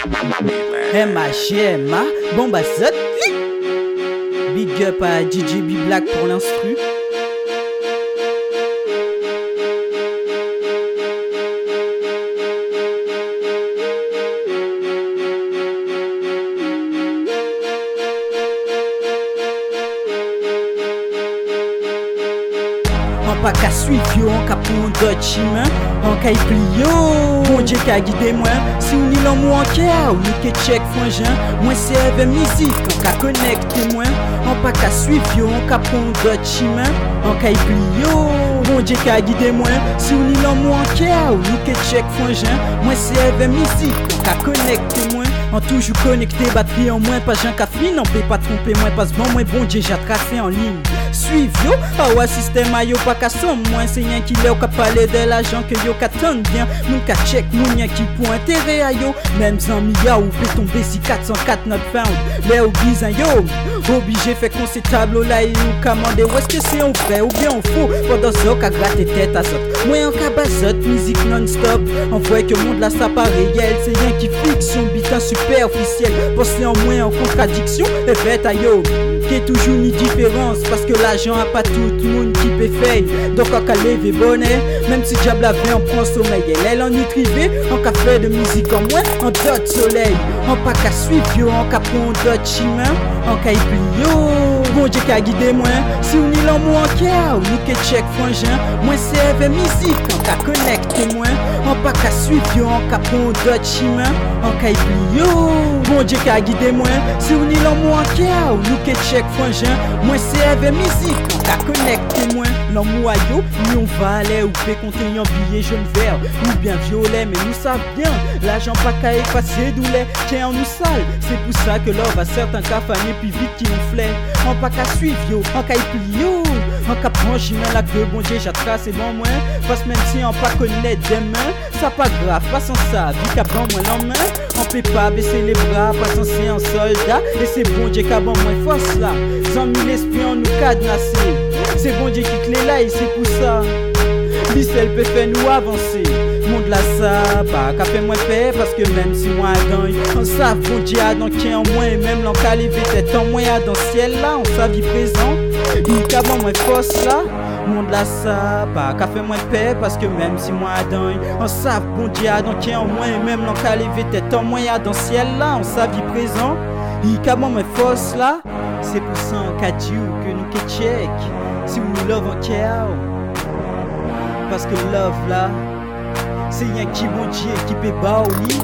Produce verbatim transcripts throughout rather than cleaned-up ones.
M H M A, Bomba Zot. Big up à D J B Black pour l'instru. En pas qu'à suivre, en qu'à prendre d'autres chemins, en qu'à y plier. Bon Dieu qu'à guider moi, si on y l'en moi en cœur, ou nous qu'à check frangin, moi c'est avec musique, en qu'à connecter moi, en pas qu'à suivre, en qu'à prendre d'autres chemins, en qu'à y plier. Bon Dieu qu'à guider moi, si on y l'en moi en cœur, ou nous qu'à check frangin, moi c'est avec musique, en qu'à connecter moi. En toujours connecté, batterie en moins, pas j'en café, n'en peut pas tromper moins, passe bon, moins bon Dieu j'ai tracé en ligne. Suive yo, ah ouais système a yo pas qu'à somme, moins c'est rien qui l'est ou qu'à parler de l'argent que yo qu'à tendre bien, moun qu'à check, moun y'a qui pour intérêt à yo, même en mia ou peut tomber si quatre cent quatre not found, les ou bizan yo, obligé fait qu'on s'est tableau là et ou commander, où est-ce que c'est on fait ou bien on faux, pendant ça qu'à gratter tête à zot, moi en cabazot, musique non-stop, on voit que monde là ça pas réel, c'est rien qui fiction, bitin superficiel, pensez en moins en contradiction, et fait à yo, qui est toujours une différence, parce que l'argent a pas tout le monde qui peut faire, donc on qu'à lever bonnet, même si diable avait on prend sommeil, elle elle en nutrivé, on qu'à faire de musique en moins, en d'autres soleil, on pas qu'à suivre, on qu'à prendre d'autres chemins, on qu'à y plier, bon Dieu qu'à guider moi, si on y l'en moi en cœur, ou nous qu'à check frangin, moi c'est avec musique, on qu'à connecter moi, on pas qu'à suivre, on qu'à prendre d'autres chemins, on qu'à y plier, bon Dieu qu'à guider moi, si on y l'en moi en cœur, ou nous qu'à check frangin, moi c'est avec musique, on qu'à connecter moi, l'amour yo, ni on va aller ou fait compter en billet jaune vert, ou bien violet, mais nous savons bien, l'argent pas qu'à effacer douleur, tiens on nous sale, c'est pour ça que l'or va certains cas faner plus vite qu'ils nous flair, on pas qu'à suivre yo, on qu'à y plier yo, on qu'à prendre chemin là que bon Dieu j'ai tracé bon moins, parce même si on pas connaître demain, ça pas grave, pas sans ça, vie qu'à prendre moins l'en main, on peut pas baisser les bras, pas sans c'est un soldat, et c'est bon Dieu qu'à bon moins force là, sans mille esprits on nous cadenasser, c'est bon Dieu qui clé là et c'est pour ça, lui seul peut faire nous avancer. Monde là ça, pas qu'à faire moins paix, parce que même si moi gagne, on savent bon Dieu a dans qui en moins, et même l'en qu'à lever tête en moins dans le ciel là, on sa vie présent, il qu'à bon moins force là. Monde là ça, pas qu'à faire moins paix, parce que même si moi gagne, on savent bon Dieu a dans qui en moins, et même l'en qu'à lever tête en moins dans le ciel là, on sa vie présent, il qu'à bon moins force là. C'est pour ça en cas Dieu que nous qu'à check, si vous love en care, parce que love là, c'est rien qui bon Dieu qui peut bas au lit.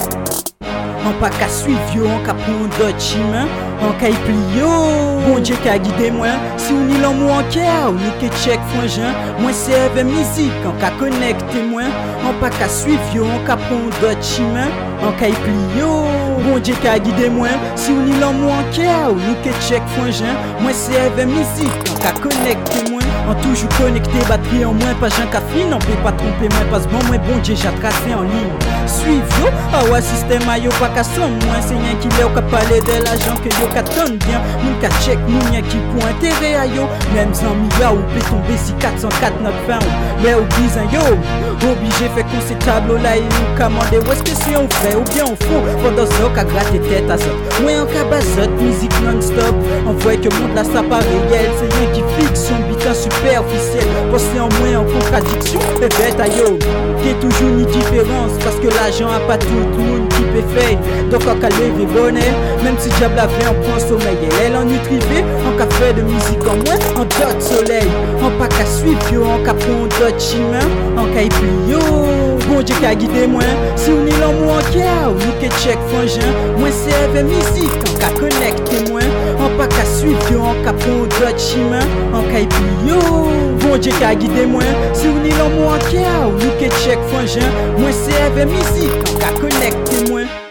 On pas qu'à suivre, on qu'à prendre d'autres chemins, on qu'à y plier. Bon Dieu qu'à guider moi, si on y l'en moi en cœur, ou nous qu'à check frangin, moi c'est avec musique, on qu'à connecter moi, on pas qu'à suivre, on qu'à prendre d'autres chemins, on qu'à y plier. Bon Dieu qu'à guider moi, si on y l'en moi en cœur, ou nous qu'à check frangin, moi c'est avec musique, on qu'à connecter moi. On toujours connecté, batterie en moins, pas j'en café, n'en peut pas tromper moins, passe bon moins bon Dieu j'ai tracé en ligne. Suive yo, ah ouais système a yo pas qu'à somme, moins c'est rien qui l'est ou qu'à parler de l'argent que yo qu'à tonne bien, moun qu'à check, moun y'a qui pour intérêt à yo, même en mia ou peut tomber si quatre cent quatre not found, mais ou bizan yo, obligé fait qu'on s'est tableau là et nous commander, où est-ce que c'est on fait ou bien on faux, pendant ça qu'à gratter tête à ça, moi en cabazot, musique non-stop, on voit que monde là ça pas réel, c'est rien qui fiction, bitin superficiel, pensez en moins en contradiction, et bête à yo, qui est toujours une différence, parce que l'argent a pas tout le monde qui peut faire, donc on qu'à lever bonnet, même si diable avait on prend sommeil, et elle en nutrivé, on qu'à faire de musique en moins, en d'autres soleil, on pas qu'à suivre, on qu'à prendre d'autres chemins, on qu'à y plier, bon Dieu qu'à guider moi, si on y l'en moi en cœur, ou nous qu'à check frangin, moi c'est avec musique, on qu'à connecter moi, on pas qu'à suivre, on qu'à prendre d'autres chemins, on qu'à y plier, bon Dieu qu'à guider moi, si on y l'en moi en cœur, ou nous qu'à check frangin, moi c'est avec musique, on qu'à connecter moi.